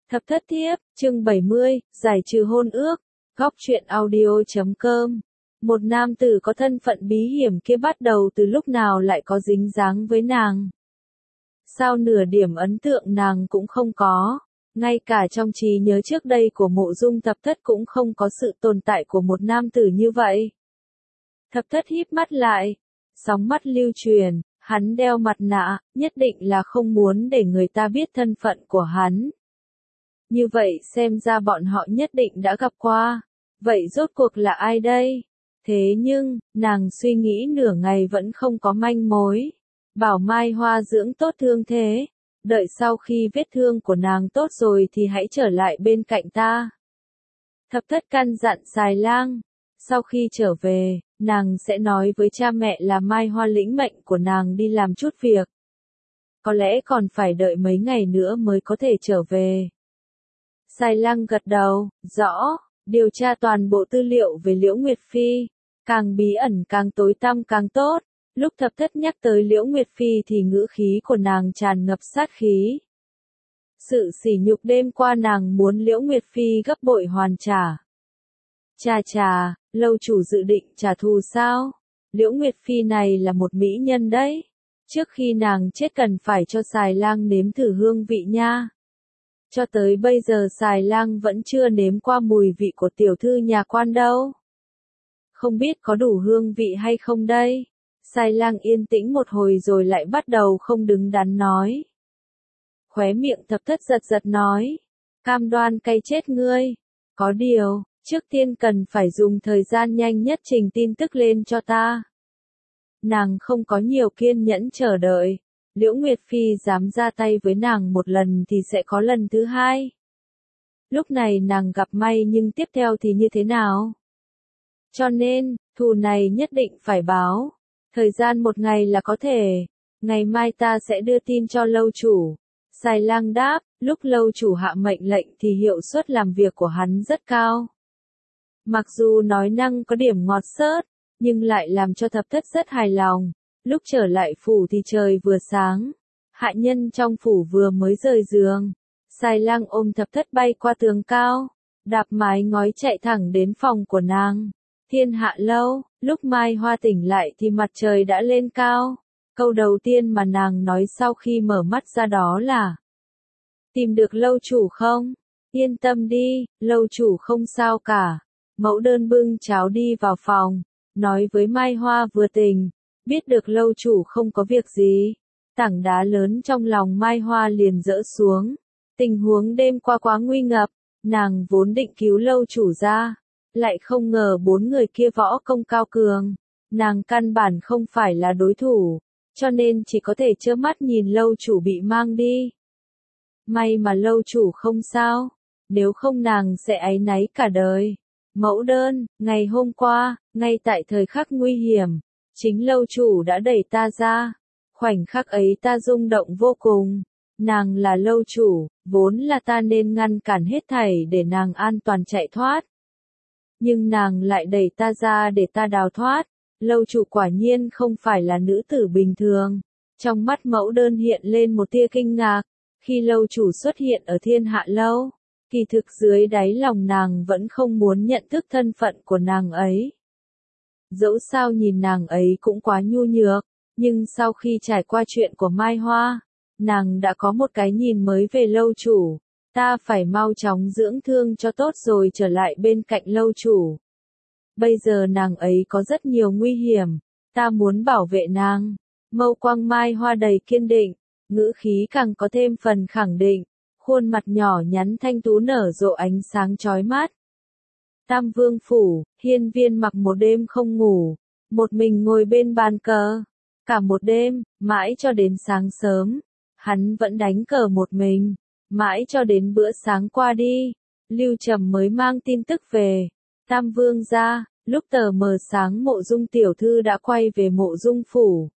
Thập thất thiếp, chương 70, giải trừ hôn ước, góc truyện audio.com. Một nam tử có thân phận bí hiểm kia bắt đầu từ lúc nào lại có dính dáng với nàng. Sao nửa điểm ấn tượng nàng cũng không có, ngay cả trong trí nhớ trước đây của Mộ Dung Thập Thất cũng không có sự tồn tại của một nam tử như vậy. Thập Thất híp mắt lại, sóng mắt lưu truyền, hắn đeo mặt nạ, nhất định là không muốn để người ta biết thân phận của hắn. Như vậy xem ra bọn họ nhất định đã gặp qua. Vậy rốt cuộc là ai đây? Thế nhưng, nàng suy nghĩ nửa ngày vẫn không có manh mối. Bảo Mai Hoa dưỡng tốt thương thế. Đợi sau khi vết thương của nàng tốt rồi thì hãy trở lại bên cạnh ta. Thập Thất căn dặn Xài Lang. Sau khi trở về, nàng sẽ nói với cha mẹ là Mai Hoa lĩnh mệnh của nàng đi làm chút việc. Có lẽ còn phải đợi mấy ngày nữa mới có thể trở về. Xài Lang gật đầu, rõ, điều tra toàn bộ tư liệu về Liễu Nguyệt Phi, càng bí ẩn càng tối tăm càng tốt. Lúc Thập Thất nhắc tới Liễu Nguyệt Phi thì ngữ khí của nàng tràn ngập sát khí. Sự sỉ nhục đêm qua nàng muốn Liễu Nguyệt Phi gấp bội hoàn trả. Chà, lâu chủ dự định trả thù sao? Liễu Nguyệt Phi này là một mỹ nhân đấy. Trước khi nàng chết cần phải cho Xài Lang nếm thử hương vị nha. Cho tới bây giờ Xài Lang vẫn chưa nếm qua mùi vị của tiểu thư nhà quan đâu. Không biết có đủ hương vị hay không đây? Xài Lang yên tĩnh một hồi rồi lại bắt đầu không đứng đắn nói. Khóe miệng Thập Thất giật giật nói. Cam đoan cay chết ngươi. Có điều, trước tiên cần phải dùng thời gian nhanh nhất trình tin tức lên cho ta. Nàng không có nhiều kiên nhẫn chờ đợi. Liễu Nguyệt Phi dám ra tay với nàng một lần thì sẽ có lần thứ hai. Lúc này nàng gặp may nhưng tiếp theo thì như thế nào? Cho nên, thù này nhất định phải báo. Thời gian một ngày là có thể. Ngày mai ta sẽ đưa tin cho lâu chủ. Xài Lang đáp, lúc lâu chủ hạ mệnh lệnh thì hiệu suất làm việc của hắn rất cao. Mặc dù nói năng có điểm ngọt xớt, nhưng lại làm cho Thập Thất rất hài lòng. Lúc trở lại phủ thì trời vừa sáng. Hạ nhân trong phủ vừa mới rời giường. Xài Lang ôm Thập Thất bay qua tường cao. Đạp mái ngói chạy thẳng đến phòng của nàng. Thiên Hạ lâu, lúc Mai Hoa tỉnh lại thì mặt trời đã lên cao. Câu đầu tiên mà nàng nói sau khi mở mắt ra đó là: tìm được lâu chủ không? Yên tâm đi, lâu chủ không sao cả. Mẫu đơn bưng cháo đi vào phòng, nói với Mai Hoa vừa tỉnh. Biết được lâu chủ không có việc gì, tảng đá lớn trong lòng Mai Hoa liền dỡ xuống. Tình huống đêm qua quá nguy ngập, nàng vốn định cứu lâu chủ ra, lại không ngờ bốn người kia võ công cao cường, nàng căn bản không phải là đối thủ, cho nên chỉ có thể trơ mắt nhìn lâu chủ bị mang đi. May mà lâu chủ không sao, nếu không nàng sẽ áy náy cả đời. Mẫu đơn, ngày hôm qua, ngay tại thời khắc nguy hiểm, chính lâu chủ đã đẩy ta ra. Khoảnh khắc ấy ta rung động vô cùng. Nàng là lâu chủ, vốn là ta nên ngăn cản hết thảy để nàng an toàn chạy thoát. Nhưng nàng lại đẩy ta ra để ta đào thoát. Lâu chủ quả nhiên không phải là nữ tử bình thường. Trong mắt mẫu đơn hiện lên một tia kinh ngạc. Khi lâu chủ xuất hiện ở Thiên Hạ lâu, kỳ thực dưới đáy lòng nàng vẫn không muốn nhận thức thân phận của nàng ấy. Dẫu sao nhìn nàng ấy cũng quá nhu nhược, nhưng sau khi trải qua chuyện của Mai Hoa, nàng đã có một cái nhìn mới về lâu chủ. Ta phải mau chóng dưỡng thương cho tốt rồi trở lại bên cạnh lâu chủ. Bây giờ nàng ấy có rất nhiều nguy hiểm, ta muốn bảo vệ nàng. Mâu quang Mai Hoa đầy kiên định, ngữ khí càng có thêm phần khẳng định, khuôn mặt nhỏ nhắn thanh tú nở rộ ánh sáng chói mắt. Tam Vương phủ, Hiên Viên Mặc một đêm không ngủ, một mình ngồi bên bàn cờ. Cả một đêm, mãi cho đến sáng sớm, hắn vẫn đánh cờ một mình, mãi cho đến bữa sáng qua đi, Lưu Trầm mới mang tin tức về. Tam Vương gia, lúc tờ mờ sáng Mộ Dung tiểu thư đã quay về Mộ Dung phủ.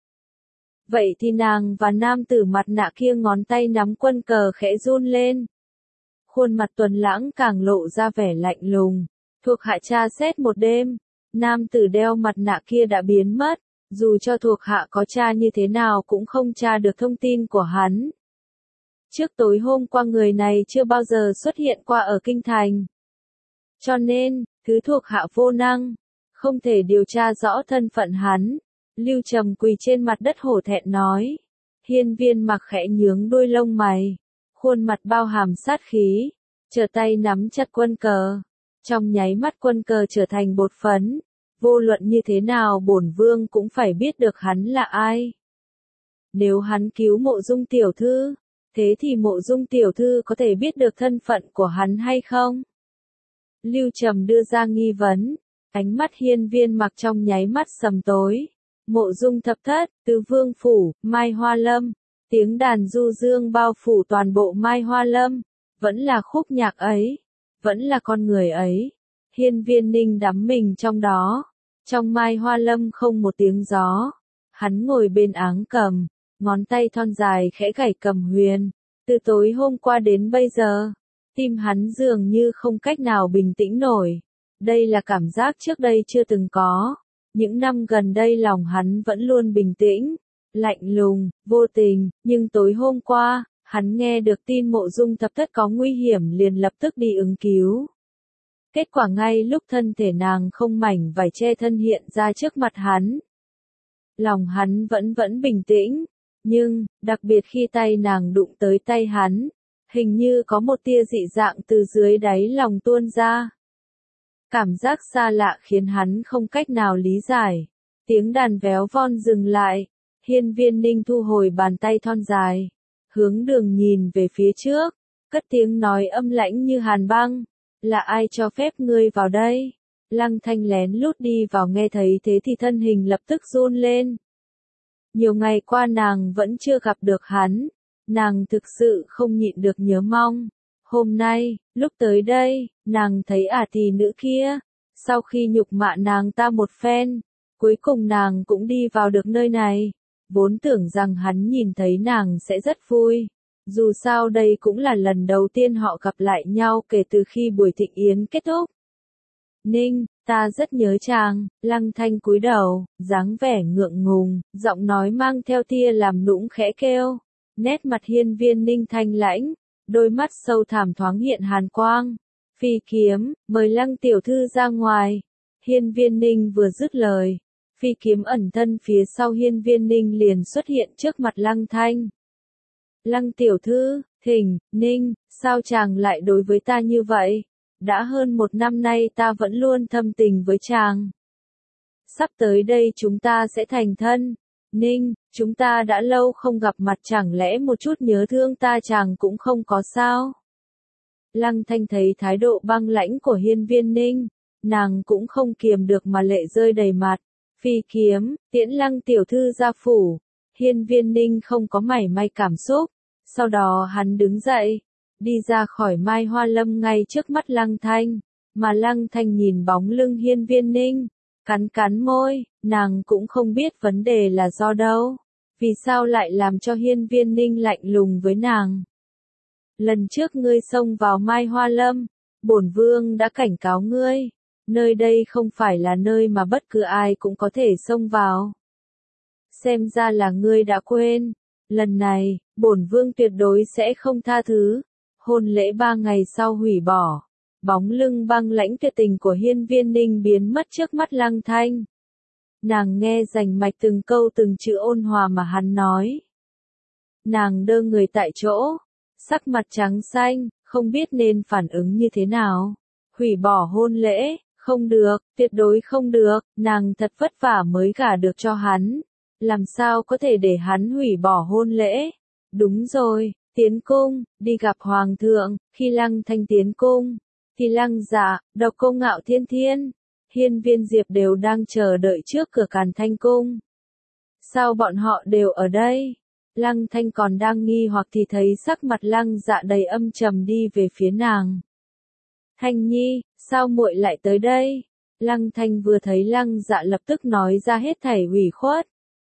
Vậy thì nàng và nam tử mặt nạ kia ngón tay nắm quân cờ khẽ run lên. Khuôn mặt Tuấn Lãng càng lộ ra vẻ lạnh lùng. Thuộc hạ tra xét một đêm, nam tử đeo mặt nạ kia đã biến mất, dù cho thuộc hạ có tra như thế nào cũng không tra được thông tin của hắn. Trước tối hôm qua người này chưa bao giờ xuất hiện qua ở kinh thành. Cho nên, thứ thuộc hạ vô năng, không thể điều tra rõ thân phận hắn. Lưu Trầm quỳ trên mặt đất hổ thẹn nói. Hiên Viên Mặc khẽ nhướng đuôi lông mày, khuôn mặt bao hàm sát khí, trở tay nắm chặt quân cờ. Trong nháy mắt quân cờ trở thành bột phấn, vô luận như thế nào bổn vương cũng phải biết được hắn là ai. Nếu hắn cứu Mộ Dung tiểu thư, thế thì Mộ Dung tiểu thư có thể biết được thân phận của hắn hay không? Lưu Trầm đưa ra nghi vấn, ánh mắt Hiên Viên Mặc trong nháy mắt sầm tối. Mộ Dung thập thất, Tứ Vương phủ, Mai Hoa Lâm, tiếng đàn du dương bao phủ toàn bộ Mai Hoa Lâm, vẫn là khúc nhạc ấy, vẫn là con người ấy. Hiên Viên Ninh đắm mình trong đó, trong Mai Hoa Lâm không một tiếng gió. Hắn ngồi bên áng cầm, ngón tay thon dài khẽ gảy cầm huyền. Từ tối hôm qua đến bây giờ, tim hắn dường như không cách nào bình tĩnh nổi. Đây là cảm giác trước đây chưa từng có. Những năm gần đây lòng hắn vẫn luôn bình tĩnh, lạnh lùng, vô tình, nhưng tối hôm qua, hắn nghe được tin Mộ Dung thập thất có nguy hiểm liền lập tức đi ứng cứu. Kết quả ngay lúc thân thể nàng không mảnh vải che thân hiện ra trước mặt hắn. Lòng hắn vẫn bình tĩnh, nhưng, đặc biệt khi tay nàng đụng tới tay hắn, hình như có một tia dị dạng từ dưới đáy lòng tuôn ra. Cảm giác xa lạ khiến hắn không cách nào lý giải. Tiếng đàn véo von dừng lại, Hiên Viên Ninh thu hồi bàn tay thon dài, hướng đường nhìn về phía trước, cất tiếng nói âm lãnh như hàn băng. Là ai cho phép ngươi vào đây? Lăng Thanh lén lút đi vào nghe thấy thế thì thân hình lập tức run lên. Nhiều ngày qua nàng vẫn chưa gặp được hắn, nàng thực sự không nhịn được nhớ mong. Hôm nay, lúc tới đây, nàng thấy tỷ nữ kia, sau khi nhục mạ nàng ta một phen, cuối cùng nàng cũng đi vào được nơi này. Vốn tưởng rằng hắn nhìn thấy nàng sẽ rất vui. Dù sao đây cũng là lần đầu tiên họ gặp lại nhau kể từ khi buổi thịnh yến kết thúc. Ninh, ta rất nhớ chàng. Lăng Thanh cúi đầu, dáng vẻ ngượng ngùng, giọng nói mang theo tia làm nũng khẽ kêu. Nét mặt Hiên Viên Ninh thanh lãnh, đôi mắt sâu thẳm thoáng hiện hàn quang. Phi kiếm, mời Lăng tiểu thư ra ngoài. Hiên Viên Ninh vừa dứt lời, phi kiếm ẩn thân phía sau Hiên Viên Ninh liền xuất hiện trước mặt Lăng Thanh. Lăng tiểu thư, thỉnh, Ninh, sao chàng lại đối với ta như vậy? Đã hơn 1 năm nay ta vẫn luôn thâm tình với chàng. Sắp tới đây chúng ta sẽ thành thân. Ninh, chúng ta đã lâu không gặp mặt, chẳng lẽ một chút nhớ thương ta chàng cũng không có sao? Lăng Thanh thấy thái độ băng lãnh của Hiên Viên Ninh, nàng cũng không kiềm được mà lệ rơi đầy mặt. Phi kiếm, tiễn Lăng tiểu thư ra phủ. Hiên Viên Ninh không có mảy may cảm xúc. Sau đó hắn đứng dậy, đi ra khỏi Mai Hoa Lâm ngay trước mắt Lăng Thanh. Mà Lăng Thanh nhìn bóng lưng Hiên Viên Ninh, cắn môi, nàng cũng không biết vấn đề là do đâu. Vì sao lại làm cho Hiên Viên Ninh lạnh lùng với nàng? Lần trước ngươi xông vào Mai Hoa Lâm, bổn vương đã cảnh cáo ngươi. Nơi đây không phải là nơi mà bất cứ ai cũng có thể xông vào. Xem ra là ngươi đã quên. Lần này, bổn vương tuyệt đối sẽ không tha thứ. Hôn lễ 3 ngày sau hủy bỏ. Bóng lưng băng lãnh tuyệt tình của Hiên Viên Ninh biến mất trước mắt Lăng Thanh. Nàng nghe rành mạch từng câu từng chữ ôn hòa mà hắn nói. Nàng đơ người tại chỗ, sắc mặt trắng xanh, không biết nên phản ứng như thế nào. Hủy bỏ hôn lễ, không được, tuyệt đối không được, nàng thật vất vả mới gả được cho hắn. Làm sao có thể để hắn hủy bỏ hôn lễ? Đúng rồi, tiến cung, đi gặp hoàng thượng. Khi Lăng Thanh tiến cung, thì Lăng Dạ, Độc Cô Ngạo Thiên Thiên, Hiên Viên Diệp đều đang chờ đợi trước cửa Càn Thanh cung. Sao bọn họ đều ở đây? Lăng Thanh còn đang nghi hoặc thì thấy sắc mặt Lăng Dạ đầy âm trầm đi về phía nàng. Thanh Nhi, sao muội lại tới đây? Lăng Thanh vừa thấy Lăng Dạ lập tức nói ra hết thảy ủy khuất.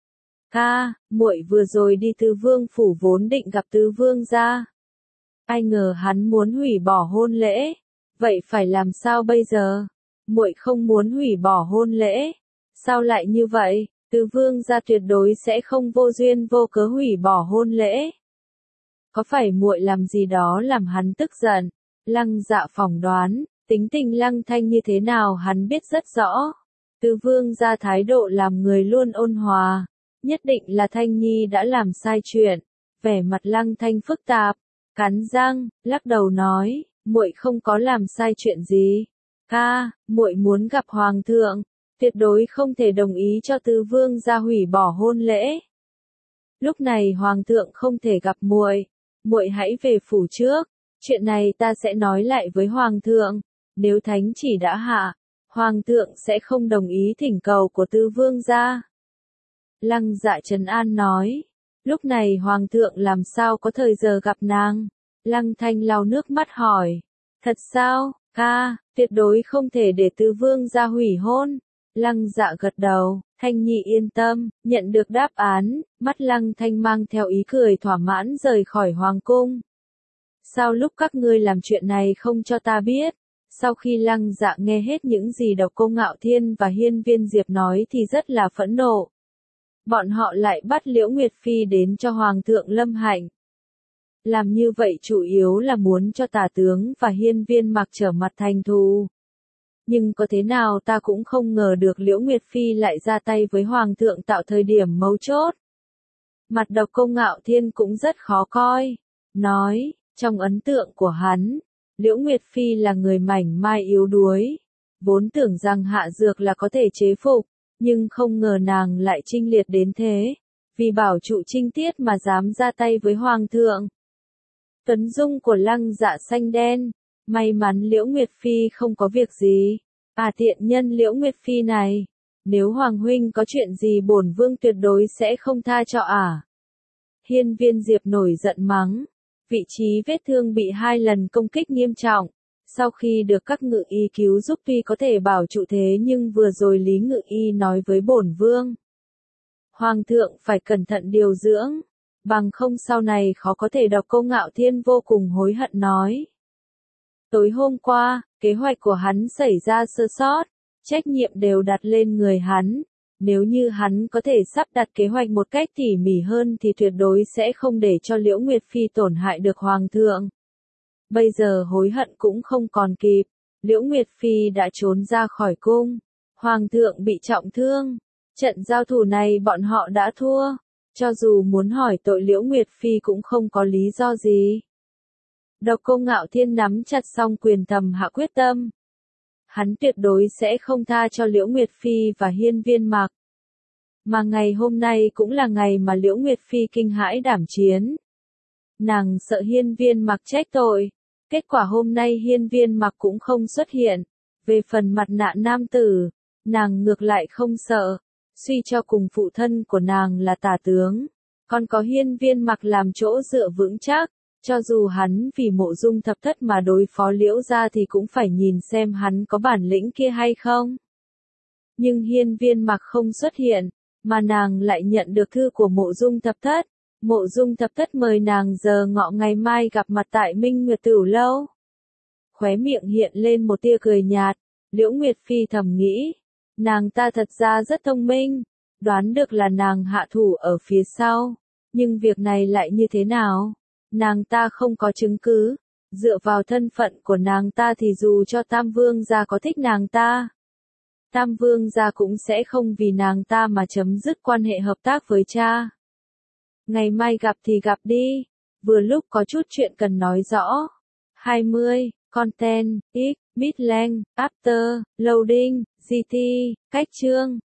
Ca, muội vừa rồi đi Tứ Vương phủ vốn định gặp Tứ Vương gia. Ai ngờ hắn muốn hủy bỏ hôn lễ. Vậy phải làm sao bây giờ? Muội không muốn hủy bỏ hôn lễ. Sao lại như vậy? Tứ Vương gia tuyệt đối sẽ không vô duyên vô cớ hủy bỏ hôn lễ. có phải muội làm gì đó làm hắn tức giận? Lăng Dạ phỏng đoán, tính tình Lăng Thanh như thế nào hắn biết rất rõ. Từ Vương gia thái độ làm người luôn ôn hòa, nhất định là Thanh Nhi đã làm sai chuyện. Vẻ mặt Lăng Thanh phức tạp, cắn răng, lắc đầu nói, muội không có làm sai chuyện gì. Ca, muội muốn gặp hoàng thượng, tuyệt đối không thể đồng ý cho Từ Vương gia hủy bỏ hôn lễ. Lúc này hoàng thượng không thể gặp muội, muội hãy về phủ trước, chuyện này ta sẽ nói lại với hoàng thượng, nếu thánh chỉ đã hạ, hoàng thượng sẽ không đồng ý thỉnh cầu của Từ Vương gia. Lăng Dạ trấn an nói, lúc này hoàng thượng làm sao có thời giờ gặp nàng? Lăng Thanh lau nước mắt hỏi, thật sao, ca, tuyệt đối không thể để Từ Vương gia hủy hôn. Lăng Dạ gật đầu, Thanh Nhi yên tâm, nhận được đáp án, mắt Lăng Thanh mang theo ý cười thỏa mãn rời khỏi hoàng cung. Sao lúc các ngươi làm chuyện này không cho ta biết? Sau khi Lăng Dạ nghe hết những gì Độc Cô Ngạo Thiên và Hiên Viên Diệp nói thì rất là phẫn nộ. Bọn họ lại bắt Liễu Nguyệt Phi đến cho Hoàng thượng lâm hạnh. Làm như vậy chủ yếu là muốn cho Tả tướng và Hiên Viên Mặc trở mặt thành thù. Nhưng có thế nào ta cũng không ngờ được Liễu Nguyệt Phi lại ra tay với Hoàng thượng tạo thời điểm mấu chốt. Mặt Độc Cô Ngạo Thiên cũng rất khó coi. Nói, trong ấn tượng của hắn, Liễu Nguyệt Phi là người mảnh mai yếu đuối. Vốn tưởng rằng hạ dược là có thể chế phục, nhưng không ngờ nàng lại chinh liệt đến thế. Vì bảo trụ trinh tiết mà dám ra tay với Hoàng thượng. Tuấn dung của Lăng Dạ xanh đen. May mắn Liễu Nguyệt Phi không có việc gì. À tiện nhân Liễu Nguyệt Phi này. Nếu Hoàng huynh có chuyện gì bổn vương tuyệt đối sẽ không tha cho ả. Hiên Viên Diệp nổi giận mắng. Vị trí vết thương bị 2 lần công kích nghiêm trọng. Sau khi được các ngự y cứu giúp tuy có thể bảo trụ thế nhưng vừa rồi Lý Ngự Y nói với bổn vương. Hoàng thượng phải cẩn thận điều dưỡng. Bằng không sau này khó có thể. Độc Cô Ngạo Thiên vô cùng hối hận nói. Tối hôm qua, kế hoạch của hắn xảy ra sơ sót, trách nhiệm đều đặt lên người hắn. Nếu như hắn có thể sắp đặt kế hoạch một cách tỉ mỉ hơn thì tuyệt đối sẽ không để cho Liễu Nguyệt Phi tổn hại được Hoàng thượng. Bây giờ hối hận cũng không còn kịp, Liễu Nguyệt Phi đã trốn ra khỏi cung. Hoàng thượng bị trọng thương, trận giao thủ này bọn họ đã thua. Cho dù muốn hỏi tội Liễu Nguyệt Phi cũng không có lý do gì. Độc Cô Ngạo Thiên nắm chặt song quyền thầm hạ quyết tâm. Hắn tuyệt đối sẽ không tha cho Liễu Nguyệt Phi và Hiên Viên Mặc. Mà ngày hôm nay cũng là ngày mà Liễu Nguyệt Phi kinh hãi đảm chiến. Nàng sợ Hiên Viên Mặc trách tội. Kết quả hôm nay Hiên Viên Mặc cũng không xuất hiện. Về phần mặt nạ nam tử, nàng ngược lại không sợ. Suy cho cùng phụ thân của nàng là Tả tướng. Còn có Hiên Viên Mặc làm chỗ dựa vững chắc. Cho dù hắn vì Mộ Dung Thập Thất mà đối phó Liễu gia thì cũng phải nhìn xem hắn có bản lĩnh kia hay không. Nhưng Hiên Viên Mặc không xuất hiện, mà nàng lại nhận được thư của Mộ Dung Thập Thất. Mộ Dung Thập Thất mời nàng giờ ngọ ngày mai gặp mặt tại Minh Nguyệt Tửu Lâu. Khóe miệng hiện lên một tia cười nhạt, Liễu Nguyệt Phi thầm nghĩ, nàng ta thật ra rất thông minh, đoán được là nàng hạ thủ ở phía sau, nhưng việc này lại như thế nào? Nàng ta không có chứng cứ, dựa vào thân phận của nàng ta thì dù cho Tam Vương gia có thích nàng ta, Tam Vương gia cũng sẽ không vì nàng ta mà chấm dứt quan hệ hợp tác với cha. Ngày mai gặp thì gặp đi, vừa lúc có chút chuyện cần nói rõ. 20. Content, X, Midland, After, Loading, GT, cách chương.